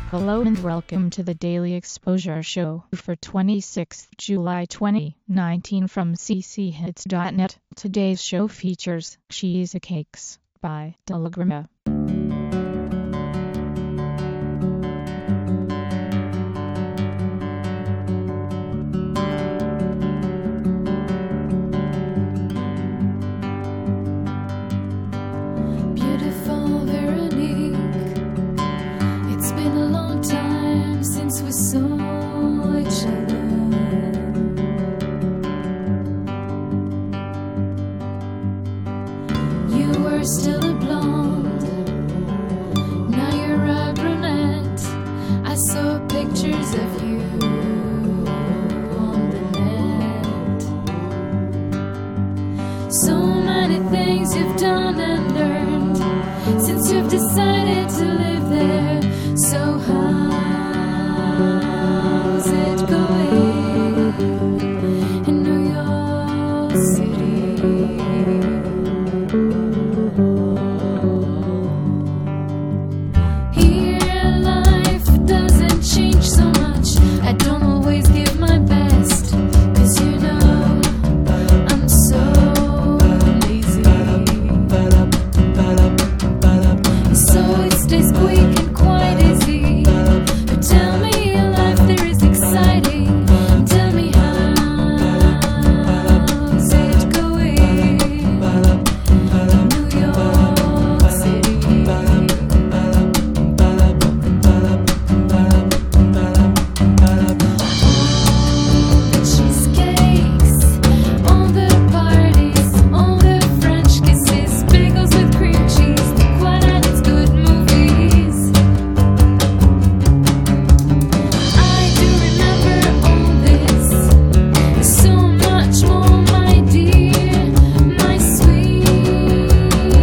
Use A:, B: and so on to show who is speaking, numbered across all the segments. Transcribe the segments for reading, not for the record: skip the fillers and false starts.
A: Hello and welcome to the Daily Exposure Show for 26th July 2019 from cchits.net. Today's show features Cheesecakes by Delagrima.
B: Beautiful Veronique, it's been a long time since we saw each other. You were still a blonde, now you're a brunette. I saw pictures of you on the net. So many things you've done and learned since you've decided to live there. So how's it going in New York City? Here life doesn't change so much. I don't always give my best, 'cause you know I'm so lazy. So it stays quick and quite easy. But tell me a life there is exciting. Tell me how's it going in New York City? The cheesecakes, all the parties, all the French kisses, bagels with cream cheese, the Quad and its good movies. I do remember all this, so much more, my dear, my sweet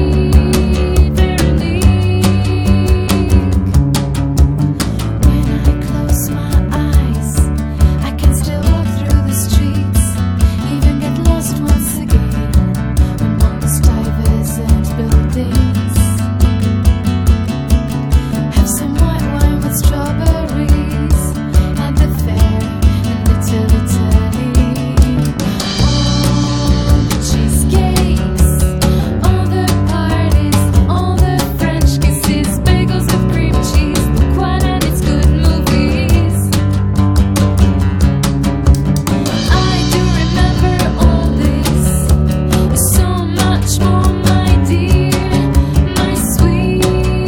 B: Veronique. When I close my eyes, I can still walk through the streets, even get lost once again among the diverse buildings. Have some white wine with strawberries at the fair in Little Italy. All the cheesecakes, all the parties, all the French kisses, bagels with cream cheese, the Quad and its good movies. I do remember all this, so much more, my dear, my sweet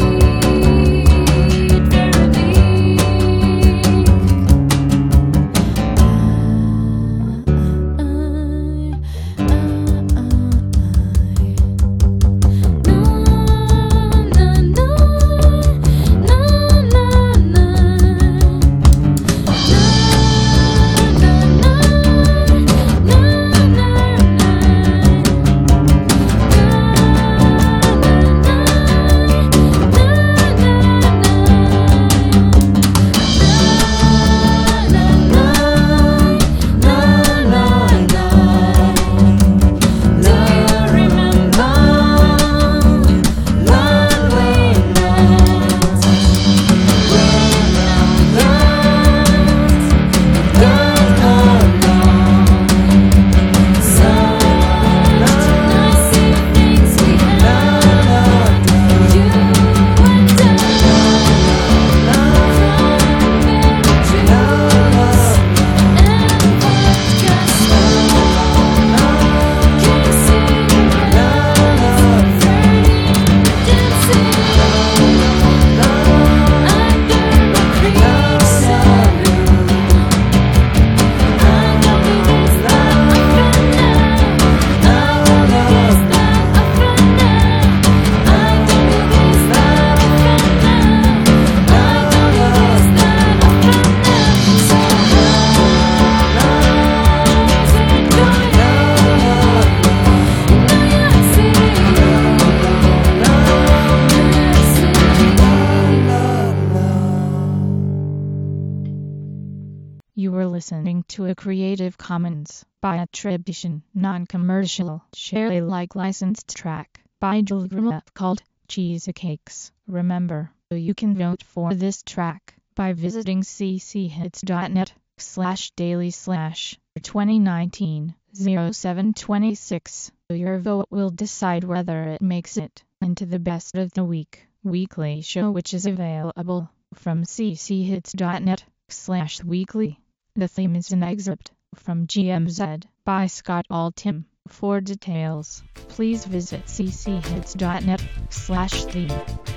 A: You were listening to a Creative Commons by attribution, non-commercial, share Alike licensed track by Delagrima called Cheesecakes. Remember, you can vote for this track by visiting cchits.net/daily/2019-07-26. Your vote will decide whether it makes it into the best of the week weekly show, which is available from cchits.net/weekly. The theme is an excerpt from GMZ by Scott Altham. For details, please visit cchits.net/theme.